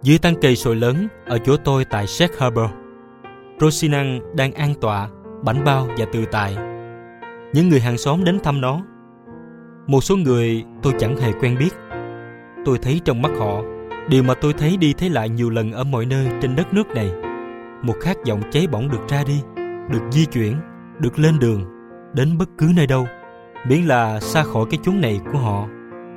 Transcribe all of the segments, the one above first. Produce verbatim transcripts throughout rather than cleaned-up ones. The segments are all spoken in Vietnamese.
Dưới tán cây sồi lớn ở chỗ tôi tại Shedd Harbor, Rosinan đang an tọa, bảnh bao và tự tại. Những người hàng xóm đến thăm nó. Một số người tôi chẳng hề quen biết. Tôi thấy trong mắt họ điều mà tôi thấy đi thấy lại nhiều lần ở mọi nơi trên đất nước này. Một khát vọng cháy bỏng được ra đi, được di chuyển, được lên đường, đến bất cứ nơi đâu, miễn là xa khỏi cái chốn này của họ.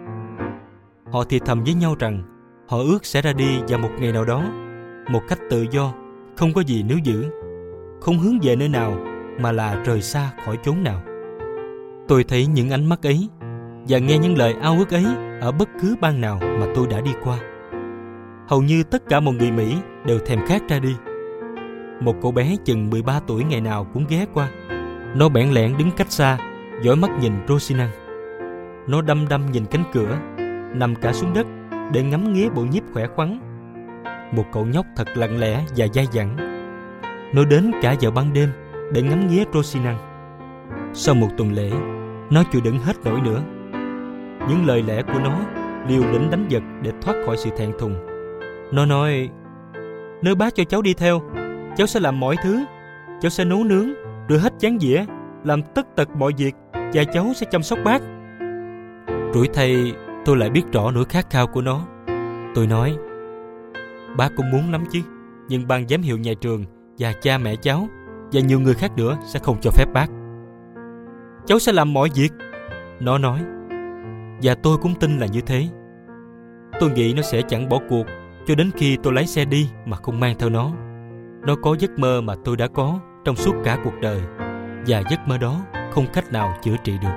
Họ thì thầm với nhau rằng họ ước sẽ ra đi vào một ngày nào đó, một cách tự do, không có gì níu giữ, không hướng về nơi nào mà là rời xa khỏi chốn nào. Tôi thấy những ánh mắt ấy và nghe những lời ao ước ấy ở bất cứ bang nào mà tôi đã đi qua. Hầu như tất cả mọi người Mỹ đều thèm khát ra đi. Một cậu bé chừng mười ba tuổi ngày nào cũng ghé qua. Nó bẽn lẽn đứng cách xa, dõi mắt nhìn Rosinan. Nó đăm đăm nhìn cánh cửa, nằm cả xuống đất để ngắm nghía bộ nhiếp khỏe khoắn. Một cậu nhóc thật lặng lẽ và dai dẳng. Nó đến cả vào ban đêm để ngắm nghía Rosinan. Sau một tuần lễ, nó chịu đựng hết nổi nữa. Những lời lẽ của nó liều lĩnh đánh giật để thoát khỏi sự thẹn thùng. Nó nói: "Nếu bác cho cháu đi theo, cháu sẽ làm mọi thứ. Cháu sẽ nấu nướng, rửa hết chén dĩa, làm tất tật mọi việc, và cháu sẽ chăm sóc bác." Rủi thay, tôi lại biết rõ nỗi khát khao của nó. Tôi nói: "Bác cũng muốn lắm chứ, nhưng ban giám hiệu nhà trường và cha mẹ cháu và nhiều người khác nữa sẽ không cho phép bác." "Cháu sẽ làm mọi việc," nó nói. Và tôi cũng tin là như thế. Tôi nghĩ nó sẽ chẳng bỏ cuộc cho đến khi tôi lái xe đi mà không mang theo nó. Nó có giấc mơ mà tôi đã có trong suốt cả cuộc đời, và giấc mơ đó không cách nào chữa trị được.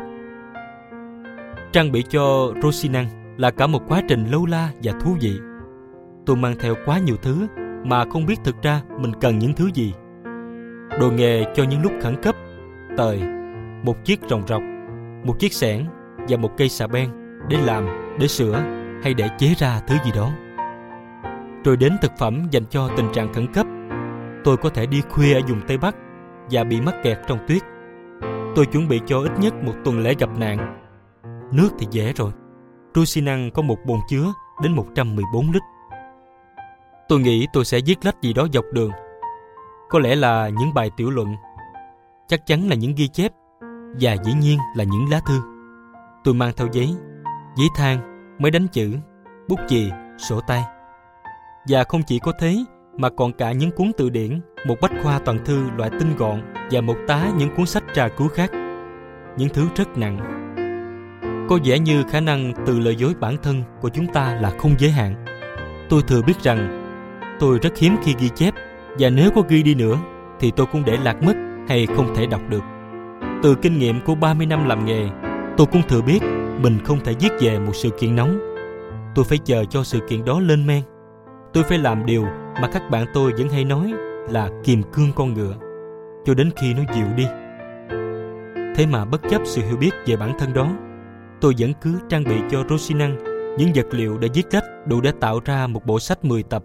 Trang bị cho Rosinan là cả một quá trình lâu la và thú vị. Tôi mang theo quá nhiều thứ mà không biết thực ra mình cần những thứ gì. Đồ nghề cho những lúc khẩn cấp, tời, một chiếc ròng rọc, một chiếc xẻng và một cây xà beng để làm, để sửa hay để chế ra thứ gì đó. Rồi đến thực phẩm dành cho tình trạng khẩn cấp. Tôi có thể đi khuya ở vùng Tây Bắc và bị mắc kẹt trong tuyết. Tôi chuẩn bị cho ít nhất một tuần lễ gặp nạn. Nước thì dễ rồi. Rosinan có một bồn chứa đến một trăm mười bốn lít. Tôi nghĩ tôi sẽ viết lách gì đó dọc đường. Có lẽ là những bài tiểu luận, chắc chắn là những ghi chép, và dĩ nhiên là những lá thư. Tôi mang theo giấy, giấy than, máy đánh chữ, bút chì, sổ tay. Và không chỉ có thế, mà còn cả những cuốn từ điển, một bách khoa toàn thư loại tinh gọn và một tá những cuốn sách tra cứu khác. Những thứ rất nặng. Có vẻ như khả năng tự lừa dối bản thân của chúng ta là không giới hạn. Tôi thừa biết rằng tôi rất hiếm khi ghi chép, và nếu có ghi đi nữa thì tôi cũng để lạc mất hay không thể đọc được. Từ kinh nghiệm của ba mươi năm làm nghề, tôi cũng thừa biết mình không thể viết về một sự kiện nóng. Tôi phải chờ cho sự kiện đó lên men. Tôi phải làm điều mà các bạn tôi vẫn hay nói là kiềm cương con ngựa, cho đến khi nó dịu đi. Thế mà bất chấp sự hiểu biết về bản thân đó, tôi vẫn cứ trang bị cho Rosinan những vật liệu để viết lách đủ để tạo ra một bộ sách mười tập.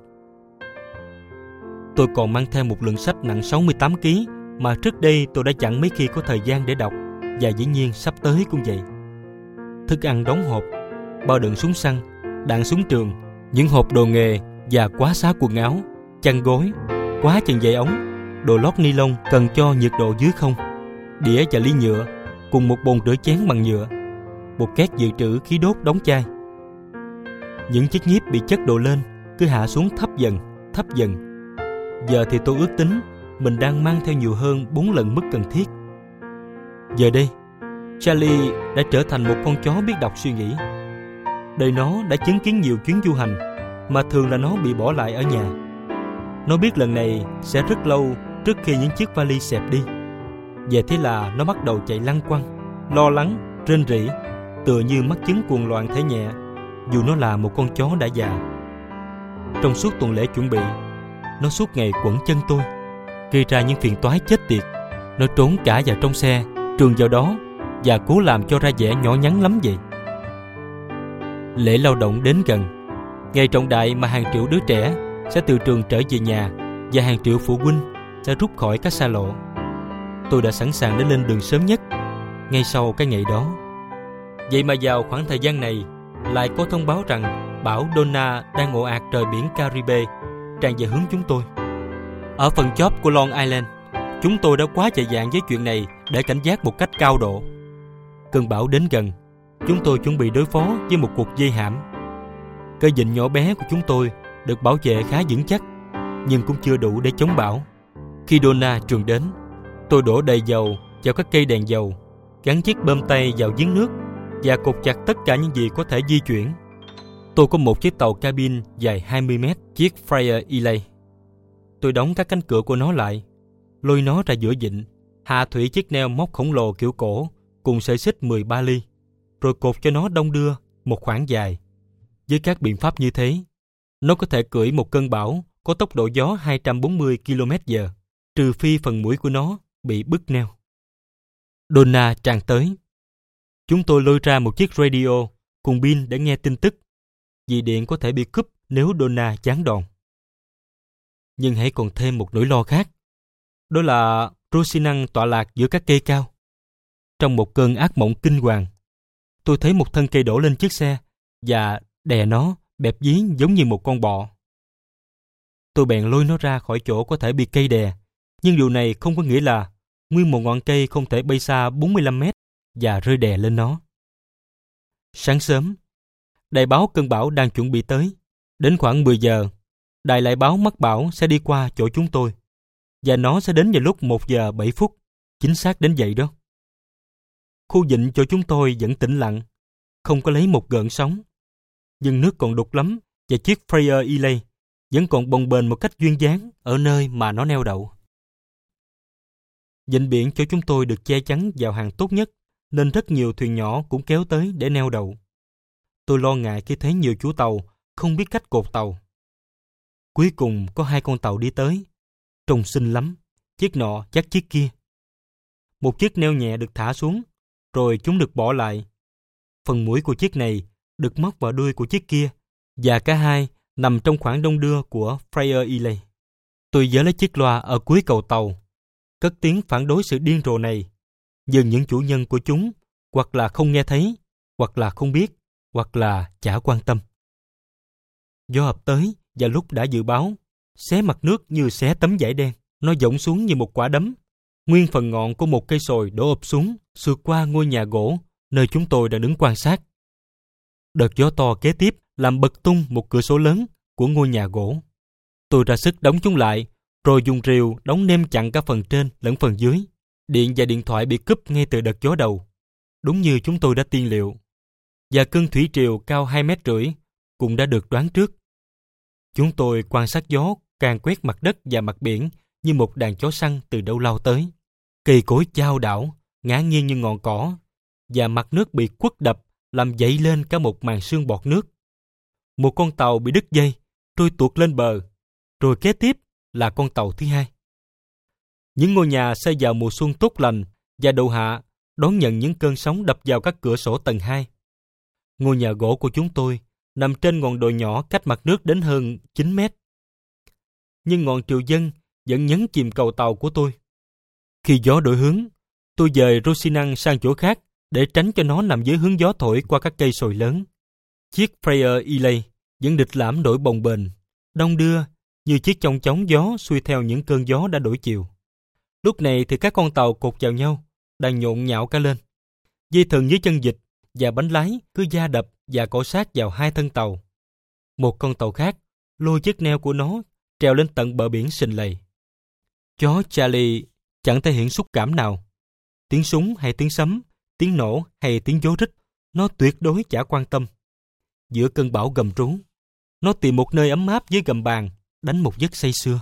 Tôi còn mang theo một lượng sách nặng sáu mươi tám ki lô gam mà trước đây tôi đã chẳng mấy khi có thời gian để đọc, và dĩ nhiên sắp tới cũng vậy. Thức ăn đóng hộp, bao đựng súng săn, đạn súng trường, những hộp đồ nghề và quá xá quần áo, chăn gối, quá chừng dây ống, đồ lót ni lông cần cho nhiệt độ dưới không, đĩa và ly nhựa, cùng một bồn rửa chén bằng nhựa, một két dự trữ khí đốt đóng chai. Những chiếc nhíp bị chất độ lên cứ hạ xuống thấp dần, thấp dần. Giờ thì tôi ước tính mình đang mang theo nhiều hơn bốn lần mức cần thiết. Giờ đây, Charlie đã trở thành một con chó biết đọc suy nghĩ. Đời nó đã chứng kiến nhiều chuyến du hành mà thường là nó bị bỏ lại ở nhà. Nó biết lần này sẽ rất lâu trước khi những chiếc vali xẹp đi. Và thế là nó bắt đầu chạy lăn quăng, lo lắng, rên rỉ, tựa như mắc chứng cuồng loạn thể nhẹ, dù nó là một con chó đã già. Trong suốt tuần lễ chuẩn bị, nó suốt ngày quẩn chân tôi, gây ra những phiền toái chết tiệt. Nó trốn cả vào trong xe, trường vào đó, và cố làm cho ra vẻ nhỏ nhắn lắm vậy. Lễ lao động đến gần, ngày trọng đại mà hàng triệu đứa trẻ sẽ từ trường trở về nhà, và hàng triệu phụ huynh sẽ rút khỏi các xa lộ. Tôi đã sẵn sàng để lên đường sớm nhất, ngay sau cái ngày đó. Vậy mà vào khoảng thời gian này, lại có thông báo rằng bão Donna đang ồ ạt trời biển Caribe tràn về hướng chúng tôi. Ở phần chóp của Long Island, chúng tôi đã quá dày dạn với chuyện này để cảnh giác một cách cao độ. Cơn bão đến gần, chúng tôi chuẩn bị đối phó với một cuộc dây hãm. Cây vịn nhỏ bé của chúng tôi được bảo vệ khá vững chắc, nhưng cũng chưa đủ để chống bão. Khi Donna trườn đến, tôi đổ đầy dầu vào các cây đèn dầu, gắn chiếc bơm tay vào giếng nước và cột chặt tất cả những gì có thể di chuyển. Tôi có một chiếc tàu cabin dài hai mươi mét, chiếc Fryer Ely. Tôi đóng các cánh cửa của nó lại, lôi nó ra giữa vịnh, hạ thủy chiếc neo móc khổng lồ kiểu cổ cùng sợi xích mười ba ly, rồi cột cho nó đong đưa một khoảng dài. Với các biện pháp như thế, nó có thể cưỡi một cơn bão có tốc độ gió hai trăm bốn mươi ki lô mét giờ, trừ phi phần mũi của nó bị bứt neo. Donna tràn tới. Chúng tôi lôi ra một chiếc radio cùng pin để nghe tin tức, vì điện có thể bị cúp nếu Donna giáng đòn. Nhưng hãy còn thêm một nỗi lo khác. Đó là Rosinante tọa lạc giữa các cây cao. Trong một cơn ác mộng kinh hoàng, tôi thấy một thân cây đổ lên chiếc xe và đè nó bẹp dí giống như một con bọ. Tôi bèn lôi nó ra khỏi chỗ có thể bị cây đè, nhưng điều này không có nghĩa là nguyên một ngọn cây không thể bay xa bốn mươi lăm mét và rơi đè lên nó. Sáng sớm, đài báo cơn bão đang chuẩn bị tới. Đến khoảng mười giờ, đài lại báo mắc bão sẽ đi qua chỗ chúng tôi, và nó sẽ đến vào lúc một giờ bảy phút, chính xác đến vậy đó. Khu vịnh chỗ chúng tôi vẫn tĩnh lặng, không có lấy một gợn sóng. Nhưng nước còn đục lắm, và chiếc Fryer Ely vẫn còn bồng bềnh một cách duyên dáng ở nơi mà nó neo đậu. Vịnh biển chỗ chúng tôi được che chắn vào hàng tốt nhất, nên rất nhiều thuyền nhỏ cũng kéo tới để neo đậu. Tôi lo ngại khi thấy nhiều chủ tàu không biết cách cột tàu. Cuối cùng có hai con tàu đi tới, trông xinh lắm, chiếc nọ dắt chiếc kia. Một chiếc neo nhẹ được thả xuống, rồi chúng được bỏ lại. Phần mũi của chiếc này được móc vào đuôi của chiếc kia, và cả hai nằm trong khoảng đong đưa của Fryer Ely. Tôi giơ lấy chiếc loa ở cuối cầu tàu, cất tiếng phản đối sự điên rồ này, nhưng những chủ nhân của chúng hoặc là không nghe thấy, hoặc là không biết, hoặc là chả quan tâm. Gió ập tới và lúc đã dự báo, xé mặt nước như xé tấm vải đen. Nó dỗng xuống như một quả đấm. Nguyên phần ngọn của một cây sồi đổ ập xuống, sượt qua ngôi nhà gỗ nơi chúng tôi đang đứng quan sát. Đợt gió to kế tiếp làm bật tung một cửa sổ lớn của ngôi nhà gỗ. Tôi ra sức đóng chúng lại, rồi dùng rìu đóng nêm chặn cả phần trên lẫn phần dưới. Điện và điện thoại bị cúp ngay từ đợt gió đầu, đúng như chúng tôi đã tiên liệu. Và cơn thủy triều cao hai mét rưỡi cũng đã được đoán trước. Chúng tôi quan sát gió càng quét mặt đất và mặt biển như một đàn chó săn từ đâu lao tới. Cây cối chao đảo, ngã nghiêng như ngọn cỏ, và mặt nước bị quất đập làm dậy lên cả một màn sương bọt nước. Một con tàu bị đứt dây, trôi tuột lên bờ, rồi kế tiếp là con tàu thứ hai. Những ngôi nhà xây vào mùa xuân tốt lành và đầu hạ đón nhận những cơn sóng đập vào các cửa sổ tầng hai. Ngôi nhà gỗ của chúng tôi nằm trên ngọn đồi nhỏ cách mặt nước đến hơn chín mét. Nhưng ngọn triều dân vẫn nhấn chìm cầu tàu của tôi. Khi gió đổi hướng, tôi dời Rosinante sang chỗ khác để tránh cho nó nằm dưới hướng gió thổi qua các cây sồi lớn. Chiếc Fryer Ely vẫn địch lãm nổi bồng bềnh, đong đưa như chiếc chong chóng gió xuôi theo những cơn gió đã đổi chiều. Lúc này thì các con tàu cột vào nhau, đang nhộn nhạo cả lên. Dây thừng dưới chân vịt và bánh lái cứ va đập và cọ sát vào hai thân tàu. Một con tàu khác lôi chiếc neo của nó trèo lên tận bờ biển sình lầy. Chó Charlie chẳng thể hiện xúc cảm nào. Tiếng súng hay tiếng sấm, tiếng nổ hay tiếng gió rít, nó tuyệt đối chả quan tâm. Giữa cơn bão gầm rú, nó tìm một nơi ấm áp dưới gầm bàn, đánh một giấc say sưa.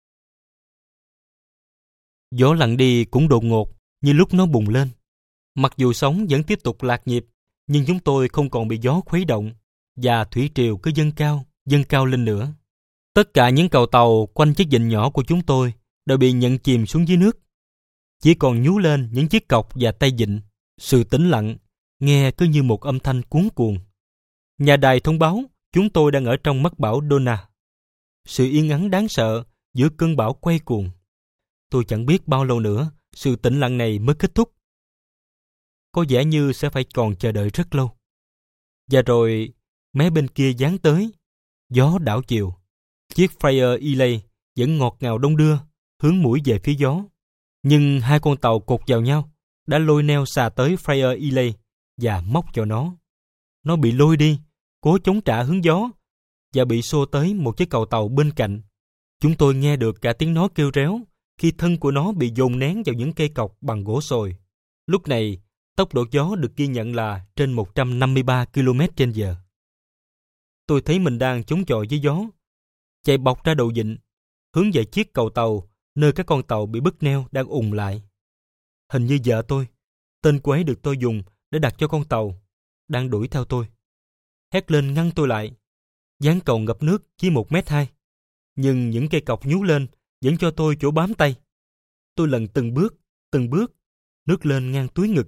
Gió lặng đi cũng đột ngột như lúc nó bùng lên. Mặc dù sóng vẫn tiếp tục lạc nhịp, nhưng chúng tôi không còn bị gió khuấy động, và thủy triều cứ dâng cao, dâng cao lên nữa. Tất cả những cầu tàu quanh chiếc vịnh nhỏ của chúng tôi đều bị nhận chìm xuống dưới nước. Chỉ còn nhú lên những chiếc cọc và tay vịnh. Sự tĩnh lặng nghe cứ như một âm thanh cuống cuồng. Nhà đài thông báo chúng tôi đang ở trong mắt bão Donna. Sự yên ắng đáng sợ giữa cơn bão quay cuồng. Tôi chẳng biết bao lâu nữa sự tĩnh lặng này mới kết thúc. Có vẻ như sẽ phải còn chờ đợi rất lâu. Và rồi Mé bên kia giáng tới, gió đảo chiều. Chiếc Freya Elay vẫn ngọt ngào đong đưa, hướng mũi về phía gió. Nhưng hai con tàu cột vào nhau đã lôi neo xà tới Freya Elay và móc vào nó. Nó bị lôi đi, cố chống trả hướng gió và bị xô tới một chiếc cầu tàu bên cạnh. Chúng tôi nghe được cả tiếng nó kêu réo khi thân của nó bị dồn nén vào những cây cọc bằng gỗ sồi. Lúc này, tốc độ gió được ghi nhận là trên một trăm năm mươi ba ki lô mét trên giờ. Tôi thấy mình đang chống chọi với gió, chạy bọc ra đầu vịnh, hướng về chiếc cầu tàu nơi các con tàu bị bứt neo đang ùn lại. Hình như vợ tôi, tên cô ấy được tôi dùng để đặt cho con tàu, đang đuổi theo tôi. Hét lên ngăn tôi lại. Ván cầu ngập nước chỉ một mét hai, nhưng những cây cọc nhú lên vẫn cho tôi chỗ bám tay. Tôi lần từng bước, từng bước, nước lên ngang túi ngực.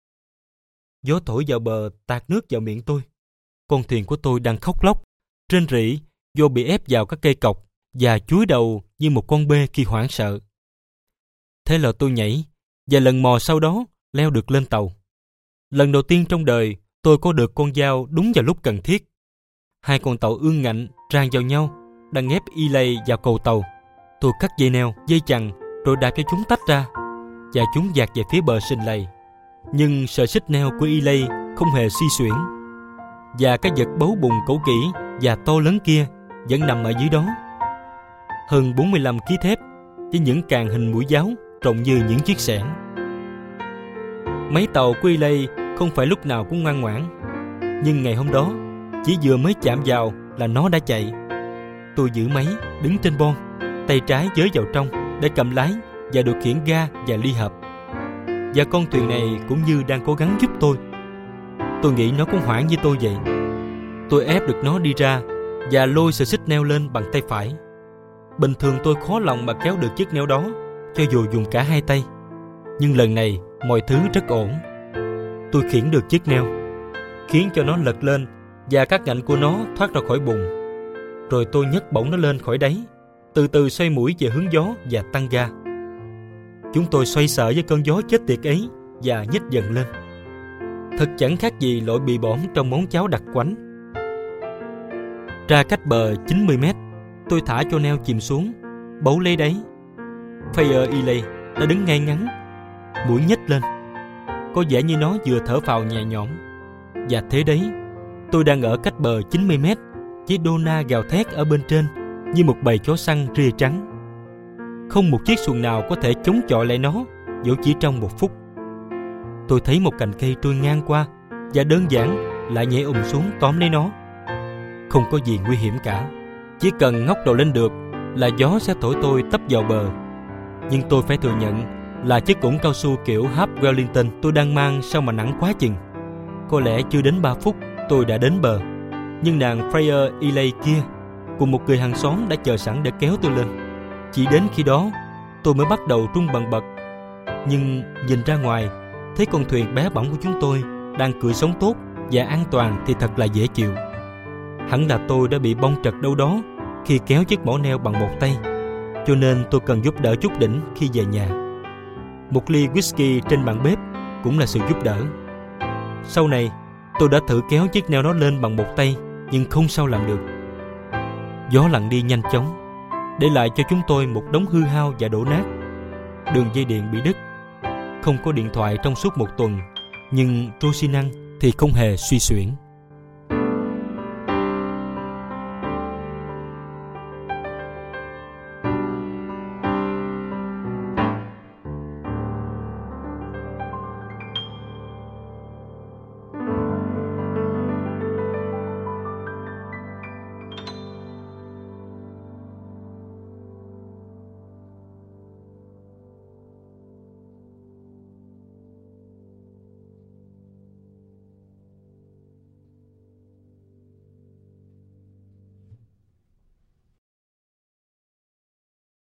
Gió thổi vào bờ tạt nước vào miệng tôi. Con thuyền của tôi đang khóc lóc, rên rỉ do bị ép vào các cây cọc và chúi đầu như một con bê khi hoảng sợ. Thế là tôi nhảy, và lần mò sau đó leo được lên tàu. Lần đầu tiên trong đời tôi có được con dao đúng vào lúc cần thiết. Hai con tàu ương ngạnh rang vào nhau, đang ép Elay vào cầu tàu. Tôi cắt dây neo, dây chằng, rồi đạp cho chúng tách ra, và chúng dạt về phía bờ sình lầy. Nhưng sợi xích neo của Elay không hề suy xuyển, và cái vật bấu bùng cẩu kỹ và to lớn kia vẫn nằm ở dưới đó. Hơn bốn mươi lăm ký thép với những càng hình mũi giáo trông như những chiếc xẻng. Máy tàu của Elay không phải lúc nào cũng ngoan ngoãn, nhưng ngày hôm đó chỉ vừa mới chạm vào là nó đã chạy. Tôi giữ máy, đứng trên bon, tay trái giới vào trong để cầm lái và điều khiển ga và ly hợp. Và con thuyền này cũng như đang cố gắng giúp tôi. Tôi nghĩ nó cũng hoảng như tôi vậy. Tôi ép được nó đi ra và lôi sợi xích neo lên bằng tay phải. Bình thường tôi khó lòng mà kéo được chiếc neo đó, cho dù dùng cả hai tay. Nhưng lần này mọi thứ rất ổn. Tôi khiển được chiếc neo, khiến cho nó lật lên và các ngạnh của nó thoát ra khỏi bùn. Rồi tôi nhấc bổng nó lên khỏi đáy, từ từ xoay mũi về hướng gió và tăng ga. Chúng tôi xoay sở với cơn gió chết tiệt ấy và nhích dần lên. Thật chẳng khác gì loại bì bõm trong món cháo đặc quánh. Ra cách bờ chín mươi mét, tôi thả cho neo chìm xuống, bấu lấy đáy. Freya Elay đã đứng ngay ngắn, mũi nhếch lên, có vẻ như nó vừa thở phào nhẹ nhõm. Và thế đấy, tôi đang ở cách bờ chín mươi mét, với Donna gào thét ở bên trên như một bầy chó săn ria trắng. Không một chiếc xuồng nào có thể chống chọi lại nó, dẫu chỉ trong một phút. Tôi thấy một cành cây trôi ngang qua và đơn giản lại nhảy ùm xuống tóm lấy nó. Không có gì nguy hiểm cả, chỉ cần ngóc đầu lên được là gió sẽ thổi tôi tấp vào bờ. Nhưng tôi phải thừa nhận là chiếc củng cao su kiểu Hub Wellington tôi đang mang sao mà nặng quá chừng. Có lẽ chưa đến ba phút tôi đã đến bờ, nhưng nàng Freya Elay kia cùng một người hàng xóm đã chờ sẵn để kéo tôi lên. Chỉ đến khi đó tôi mới bắt đầu rung bần bật. Nhưng nhìn ra ngoài, thấy con thuyền bé bỏng của chúng tôi đang cưỡi sống tốt và an toàn thì thật là dễ chịu. Hẳn là tôi đã bị bong trật đâu đó khi kéo chiếc mỏ neo bằng một tay, cho nên tôi cần giúp đỡ chút đỉnh khi về nhà. Một ly whisky trên bàn bếp cũng là sự giúp đỡ. Sau này tôi đã thử kéo chiếc neo đó lên bằng một tay, nhưng không sao làm được. Gió lặng đi nhanh chóng, để lại cho chúng tôi một đống hư hao và đổ nát. Đường dây điện bị đứt, không có điện thoại trong suốt một tuần, nhưng Rosinang thì không hề suy xuyển.